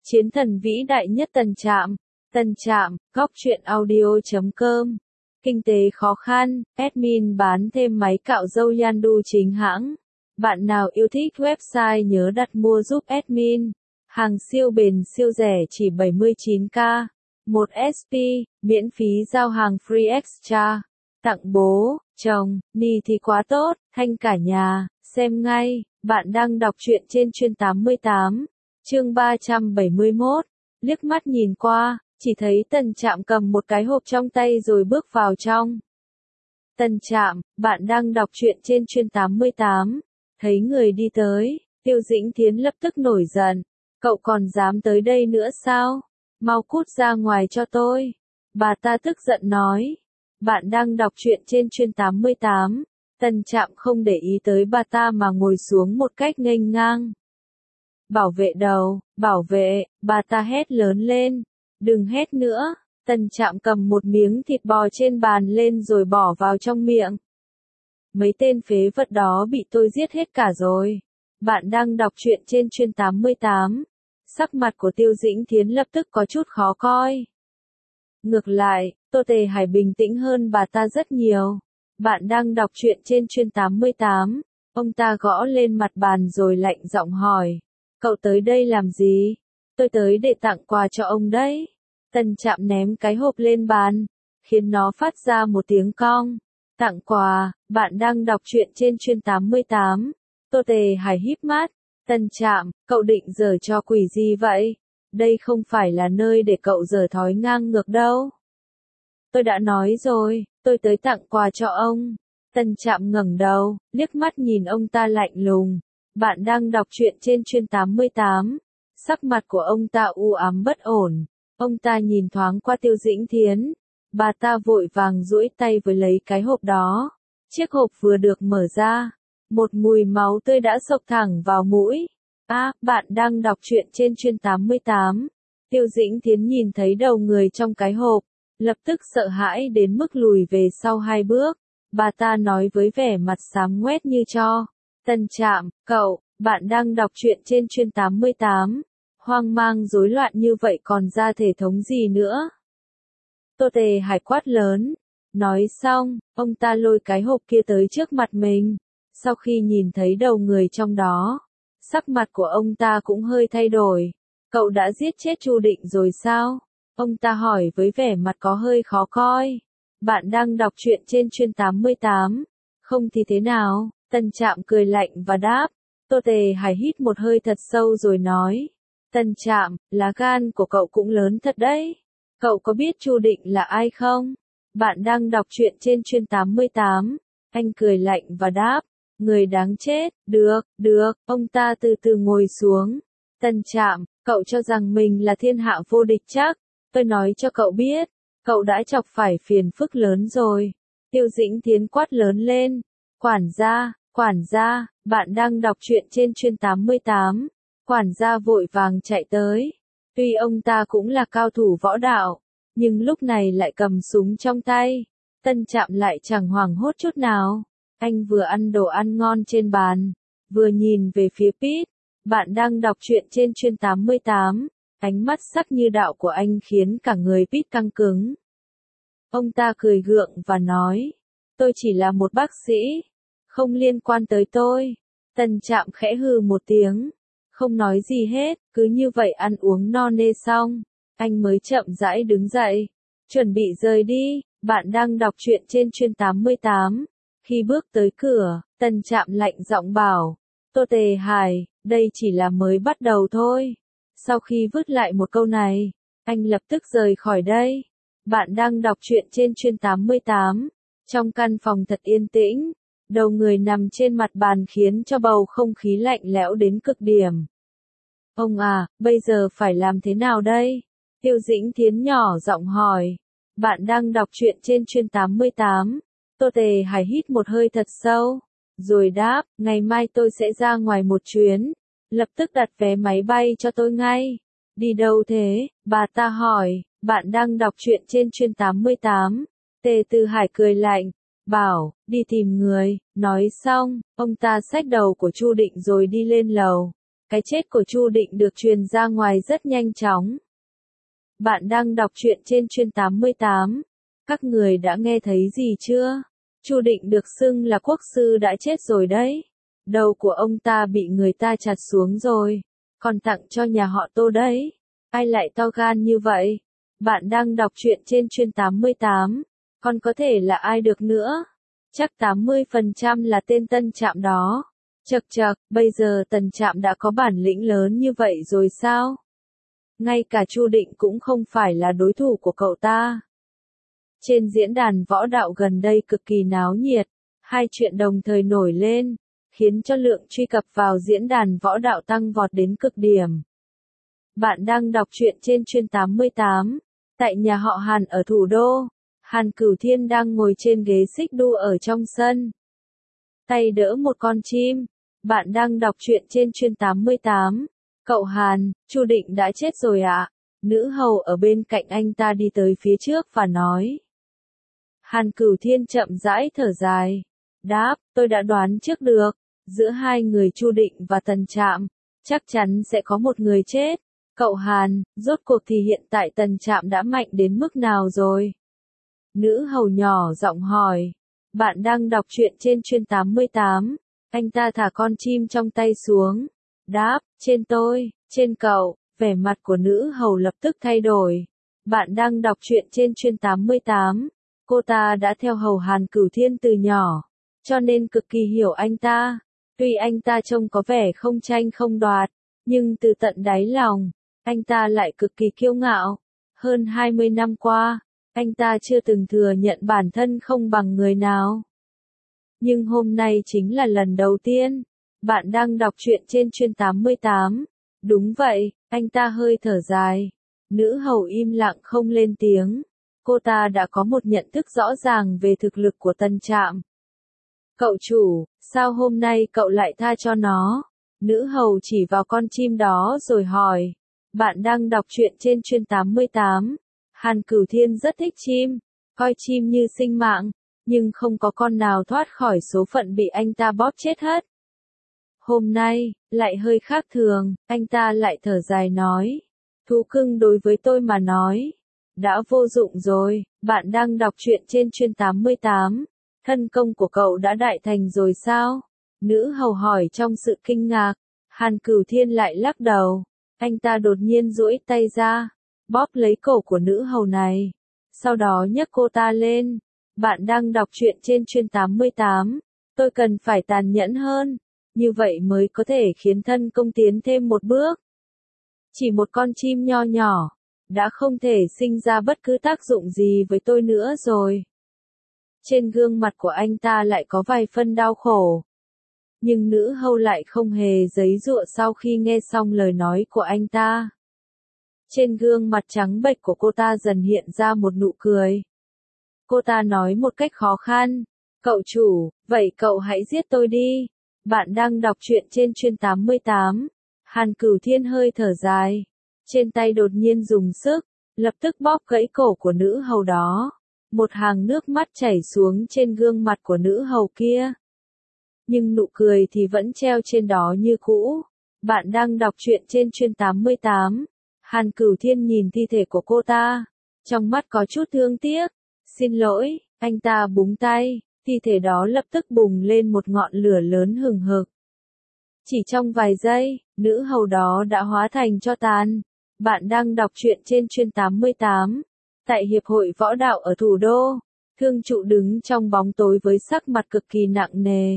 Chiến thần vĩ đại nhất Tân Trạm. Tân Trạm, góc truyện audio.com. Kinh tế khó khăn, admin bán thêm máy cạo râu Yandu chính hãng. Bạn nào yêu thích website nhớ đặt mua giúp admin. Hàng siêu bền siêu rẻ chỉ 79k. 1 SP, miễn phí giao hàng free extra. Tặng bố, chồng, ni thì quá tốt, thanh cả nhà, xem ngay. Bạn đang đọc truyện trên Chuyên 88. Chương 371, liếc mắt nhìn qua, chỉ thấy Tân Trạm cầm một cái hộp trong tay rồi bước vào trong. Tân Trạm, bạn đang đọc truyện trên Chuyên 88. Thấy người đi tới, Tiêu Dĩnh Thiến lập tức nổi giận. Cậu còn dám tới đây nữa sao? Mau cút ra ngoài cho tôi. Bà ta tức giận nói. Bạn đang đọc truyện trên Chuyên 88. Tân Trạm không để ý tới bà ta mà ngồi xuống một cách nghênh ngang. Bảo vệ đầu, bảo vệ, bà ta hét lớn lên. Đừng hét nữa. Tân Trạm cầm một miếng thịt bò trên bàn lên rồi bỏ vào trong miệng. Mấy tên phế vật đó bị tôi giết hết cả rồi. Bạn đang đọc truyện trên Chuyên 88. Sắc mặt của Tiêu Dĩnh Thiến lập tức có chút khó coi. Ngược lại, Tô Tề Hải bình tĩnh hơn bà ta rất nhiều. Bạn đang đọc truyện trên Chuyên 88. Ông ta gõ lên mặt bàn rồi lạnh giọng hỏi. Cậu tới đây làm gì? Tôi tới để tặng quà cho ông đấy. Tân Trạm ném cái hộp lên bàn, khiến nó phát ra một tiếng cong. Tặng quà, bạn đang đọc truyện trên Chuyên 88. Tô Tề Hải híp mắt. Tân Trạm, cậu định giở trò quỷ gì vậy? Đây không phải là nơi để cậu giở thói ngang ngược đâu. Tôi đã nói rồi, tôi tới tặng quà cho ông. Tân Trạm ngẩng đầu, liếc mắt nhìn ông ta lạnh lùng. Bạn đang đọc truyện trên Chuyên 88. Sắc mặt của ông ta u ám bất ổn. Ông ta nhìn thoáng qua Tiêu Dĩnh Thiến. Bà ta vội vàng duỗi tay với lấy cái hộp đó. Chiếc hộp vừa được mở ra. Một mùi máu tươi đã xộc thẳng vào mũi. Bạn đang đọc truyện trên Chuyên 88. Tiêu Dĩnh Thiến nhìn thấy đầu người trong cái hộp. Lập tức sợ hãi đến mức lùi về sau 2 bước. Bà ta nói với vẻ mặt xám ngoét như tro. Tân Trạm, cậu, bạn đang đọc truyện trên Chuyên 88. Hoang mang rối loạn như vậy còn ra thể thống gì nữa? Tô Tề Hải quát lớn. Nói xong, ông ta lôi cái hộp kia tới trước mặt mình. Sau khi nhìn thấy đầu người trong đó, sắc mặt của ông ta cũng hơi thay đổi. Cậu đã giết chết Chu Định rồi sao? Ông ta hỏi với vẻ mặt có hơi khó coi. Bạn đang đọc truyện trên Chuyên 88. Không thì thế nào? Tân Trạm cười lạnh và đáp. Tô Tề Hải hít một hơi thật sâu rồi nói. Tân Trạm, lá gan của cậu cũng lớn thật đấy. Cậu có biết Chu Định là ai không? Bạn đang đọc truyện trên Chuyên 88. Anh cười lạnh và đáp. Người đáng chết, được, ông ta từ từ ngồi xuống. Tân Trạm, cậu cho rằng mình là thiên hạ vô địch chắc. Tôi nói cho cậu biết, cậu đã chọc phải phiền phức lớn rồi. Tiêu Dĩnh Thiến quát lớn lên. Quản gia, bạn đang đọc truyện trên Chuyên 88. Quản gia vội vàng chạy tới. Tuy ông ta cũng là cao thủ võ đạo, nhưng lúc này lại cầm súng trong tay. Tân Trạm lại chẳng hoảng hốt chút nào. Anh vừa ăn đồ ăn ngon trên bàn, vừa nhìn về phía Pete. Bạn đang đọc truyện trên Chuyên 88. Ánh mắt sắc như đạo của anh khiến cả người Pete căng cứng. Ông ta cười gượng và nói. Tôi chỉ là một bác sĩ. Không liên quan tới tôi. Tân Trạm khẽ hừ một tiếng. Không nói gì hết, cứ như vậy ăn uống no nê xong. Anh mới chậm rãi đứng dậy. Chuẩn bị rời đi. Bạn đang đọc truyện trên Chuyên 88. Khi bước tới cửa, Tân Trạm lạnh giọng bảo. Tô Tề Hải, đây chỉ là mới bắt đầu thôi. Sau khi vứt lại một câu này, anh lập tức rời khỏi đây. Bạn đang đọc truyện trên Chuyên 88. Trong căn phòng thật yên tĩnh, đầu người nằm trên mặt bàn khiến cho bầu không khí lạnh lẽo đến cực điểm. Ông à, bây giờ phải làm thế nào đây? Tiêu Dĩnh Thiến nhỏ giọng hỏi. Bạn đang đọc truyện trên Chuyên 88. Tô Tề Hải hít một hơi thật sâu, rồi đáp, ngày mai tôi sẽ ra ngoài một chuyến. Lập tức đặt vé máy bay cho tôi ngay. Đi đâu thế? Bà ta hỏi. Bạn đang đọc truyện trên Chuyên 88. Tề Tư Hải cười lạnh. Bảo, đi tìm người. Nói xong, ông ta xách đầu của Chu Định rồi đi lên lầu. cái chết của Chu Định được truyền ra ngoài rất nhanh chóng. Bạn đang đọc truyện trên Chuyên 88. Các người đã nghe thấy gì chưa? Chu Định được xưng là quốc sư đã chết rồi đấy. Đầu của ông ta bị người ta chặt xuống rồi, còn tặng cho nhà họ Tô đấy. Ai lại to gan như vậy? Bạn đang đọc truyện trên Chuyên 88. Còn có thể là ai được nữa? Chắc 80% là tên Tân Trạm đó. Chậc chậc, bây giờ Tần Trạm đã có bản lĩnh lớn như vậy rồi sao? Ngay cả Chu Định cũng không phải là đối thủ của cậu ta. Trên diễn đàn võ đạo gần đây cực kỳ náo nhiệt, hai chuyện đồng thời nổi lên, khiến cho lượng truy cập vào diễn đàn võ đạo tăng vọt đến cực điểm. Bạn đang đọc truyện trên Chuyên 88. Tại nhà họ Hàn ở thủ đô, Hàn Cửu Thiên đang ngồi trên ghế xích đu ở trong sân, tay đỡ một con chim. Bạn đang đọc truyện trên Chuyên 88. Cậu Hàn, Chu Định đã chết rồi ạ. Nữ hầu ở bên cạnh anh ta đi tới phía trước và nói. Hàn Cửu Thiên chậm rãi thở dài. Đáp, tôi đã đoán trước được. Giữa hai người Chu Định và Tần Trạm, chắc chắn sẽ có một người chết. Cậu Hàn, rốt cuộc thì hiện tại Tần Trạm đã mạnh đến mức nào rồi? Nữ hầu nhỏ giọng hỏi. Bạn đang đọc truyện trên Chuyên 88. Anh ta thả con chim trong tay xuống. Đáp, trên tôi, trên cậu. Vẻ mặt của nữ hầu lập tức thay đổi. Bạn đang đọc truyện trên Chuyên 88. Cô ta đã theo hầu Hàn Cửu Thiên từ nhỏ, cho nên cực kỳ hiểu anh ta. Tuy anh ta trông có vẻ không tranh không đoạt, nhưng từ tận đáy lòng, anh ta lại cực kỳ kiêu ngạo. Hơn 20 năm qua, anh ta chưa từng thừa nhận bản thân không bằng người nào. Nhưng hôm nay chính là lần đầu tiên. Bạn đang đọc truyện trên Chuyên 88. Đúng vậy, anh ta hơi thở dài. Nữ hầu im lặng không lên tiếng. Cô ta đã có một nhận thức rõ ràng về thực lực của Tần Trạm. Cậu chủ, sao hôm nay cậu lại tha cho nó? Nữ hầu chỉ vào con chim đó rồi hỏi. Bạn đang đọc truyện trên Chuyên 88. Hàn Cửu Thiên rất thích chim, coi chim như sinh mạng, nhưng không có con nào thoát khỏi số phận bị anh ta bóp chết hết. Hôm nay, lại hơi khác thường, anh ta lại thở dài nói. Thú cưng đối với tôi mà nói, đã vô dụng rồi. Bạn đang đọc truyện trên Chuyên 88. Thân công của cậu đã đại thành rồi sao? Nữ hầu hỏi trong sự kinh ngạc. Hàn Cửu Thiên lại lắc đầu. Anh ta đột nhiên duỗi tay ra, bóp lấy cổ của nữ hầu này, sau đó nhấc cô ta lên. Bạn đang đọc truyện trên Chuyên 88. Tôi cần phải tàn nhẫn hơn, như vậy mới có thể khiến thân công tiến thêm một bước. Chỉ một con chim nho nhỏ, đã không thể sinh ra bất cứ tác dụng gì với tôi nữa rồi. Trên gương mặt của anh ta lại có vài phân đau khổ. Nhưng nữ hầu lại không hề giãy giụa sau khi nghe xong lời nói của anh ta. Trên gương mặt trắng bệch của cô ta dần hiện ra một nụ cười. Cô ta nói một cách khó khăn. Cậu chủ, vậy cậu hãy giết tôi đi. Bạn đang đọc truyện trên Chuyên 88. Hàn Cửu Thiên hơi thở dài. Trên tay đột nhiên dùng sức, lập tức bóp gãy cổ của nữ hầu đó. Một hàng nước mắt chảy xuống trên gương mặt của nữ hầu kia. Nhưng nụ cười thì vẫn treo trên đó như cũ. Bạn đang đọc truyện trên Chuyên 88. Hàn Cửu Thiên nhìn thi thể của cô ta, trong mắt có chút thương tiếc. Xin lỗi, anh ta búng tay, thi thể đó lập tức bùng lên một ngọn lửa lớn hừng hực. Chỉ trong vài giây, nữ hầu đó đã hóa thành tro tàn. Bạn đang đọc truyện trên Chuyên 88. Tại Hiệp hội Võ đạo ở thủ đô, Thương Trụ đứng trong bóng tối với sắc mặt cực kỳ nặng nề.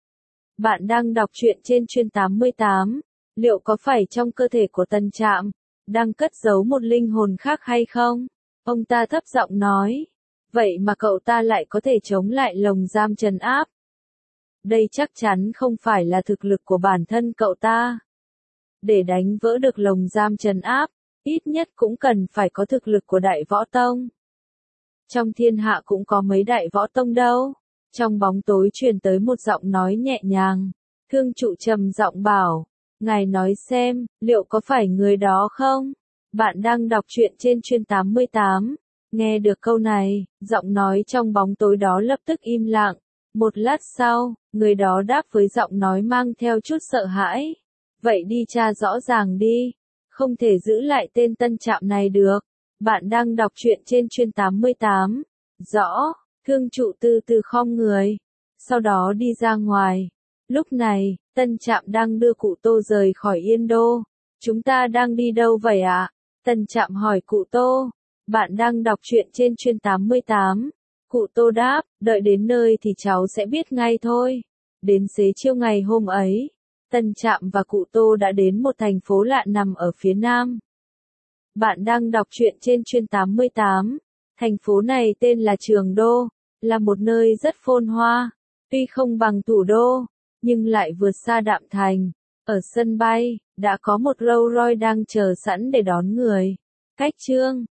Bạn đang đọc truyện trên Chuyên 88. Liệu có phải trong cơ thể của Tần Trạm đang cất giấu một linh hồn khác hay không? Ông ta thấp giọng nói. Vậy mà cậu ta lại có thể chống lại lồng giam trấn áp. Đây chắc chắn không phải là thực lực của bản thân cậu ta. Để đánh vỡ được lồng giam trấn áp, ít nhất cũng cần phải có thực lực của Đại Võ Tông. Trong thiên hạ cũng có mấy Đại Võ Tông đâu. Trong bóng tối truyền tới một giọng nói nhẹ nhàng. Thương Trụ trầm giọng bảo. Ngài nói xem, liệu có phải người đó không? Bạn đang đọc truyện trên Chuyên 88. Nghe được câu này, giọng nói trong bóng tối đó lập tức im lặng. Một lát sau, người đó đáp với giọng nói mang theo chút sợ hãi. Vậy đi tra rõ ràng đi. Không thể giữ lại tên Tân Trạm này được. Bạn đang đọc truyện trên chuyên 88. Rõ, thương trụ từ từ khom người. Sau đó đi ra ngoài. Lúc này, Tân Trạm đang đưa cụ Tô rời khỏi Yên Đô. Chúng ta đang đi đâu vậy ạ? Tân Trạm hỏi cụ Tô. Bạn đang đọc truyện trên chuyên 88. Cụ Tô đáp, đợi đến nơi thì cháu sẽ biết ngay thôi. Đến xế chiều ngày hôm ấy, Tân Trạm và cụ Tô đã đến một thành phố lạ nằm ở phía nam. Bạn đang đọc truyện trên chuyên 88. Thành phố này tên là Trường Đô, là một nơi rất phồn hoa, tuy không bằng thủ đô, nhưng lại vượt xa Đạm Thành. Ở sân bay, đã có một Rolls Royce đang chờ sẵn để đón người. Cách Trương